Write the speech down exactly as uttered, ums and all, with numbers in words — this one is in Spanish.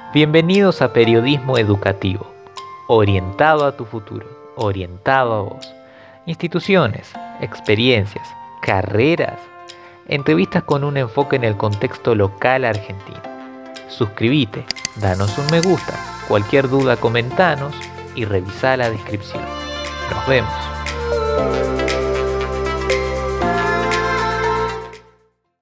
Bienvenidos a Periodismo Educativo, orientado a tu futuro, orientado a vos. Instituciones, experiencias, carreras, entrevistas con un enfoque en el contexto local argentino. Suscríbete, danos un me gusta, cualquier duda comentanos y revisa la descripción. Nos vemos.